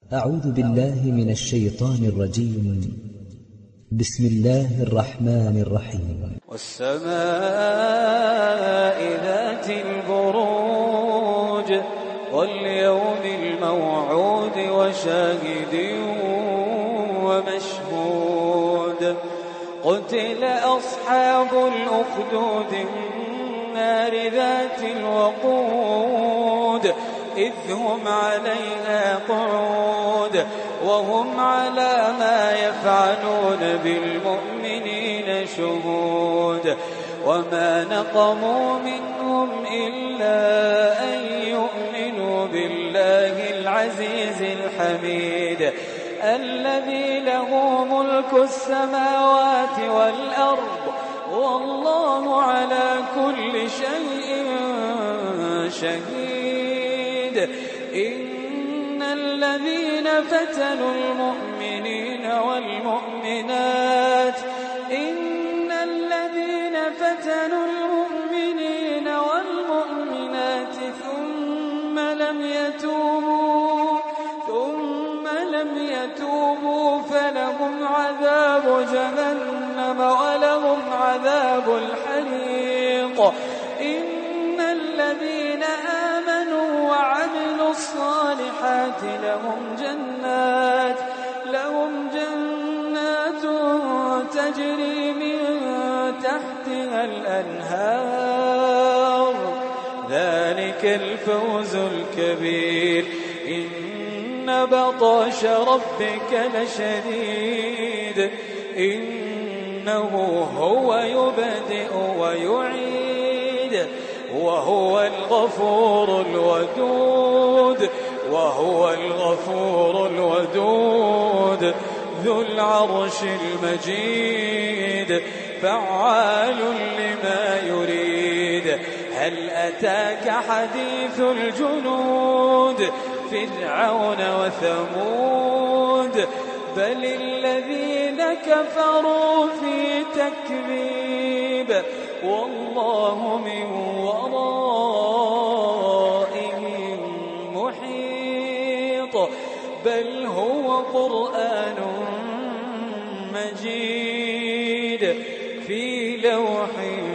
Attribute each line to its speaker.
Speaker 1: أعوذ بالله من الشيطان الرجيم. بسم الله الرحمن الرحيم.
Speaker 2: والسماء ذات البروج واليوم الموعود وشاهد ومشهود. قتل أصحاب الأخدود النار ذات الوقود إذ هم عليها قعود وهم على ما يفعلون بالمؤمنين شهود. وما نقموا منهم إلا أن يؤمنوا بالله العزيز الحميد الذي له ملك السماوات والأرض والله على كل شيء شهيد. إن الذين فتنوا المؤمنين والمؤمنات ثم لم يتوبوا فلهم عذاب جهنم ولهم عذاب الحريق. إن الذين آمنوا وعملوا الصالحات لهم جنات تجري من تحتها الأنهار ذلك الفوز الكبير. إن بطش ربك لشديد إنه هو يبدئ ويعيد وهو الغفور الودود ذو العرش المجيد فعال لما يريد. هل أتاك حديث الجنود فرعون وثمود بل الذين كفروا في تكذيب والله من ورائهم محيط. بل هو قرآن مجيد في لوح